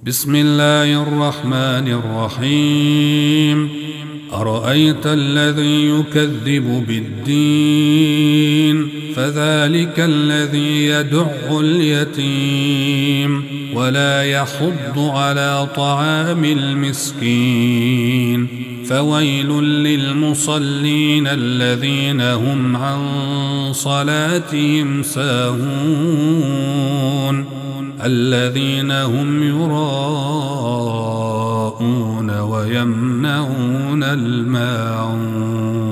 بسم الله الرحمن الرحيم. أرأيت الذي يكذب بالدين فذلك الذي يدع اليتيم ولا يحض على طعام المسكين فويل للمصلين الذين هم عن صلاتهم ساهون الذين هم يراءون ويمنعون الماعون.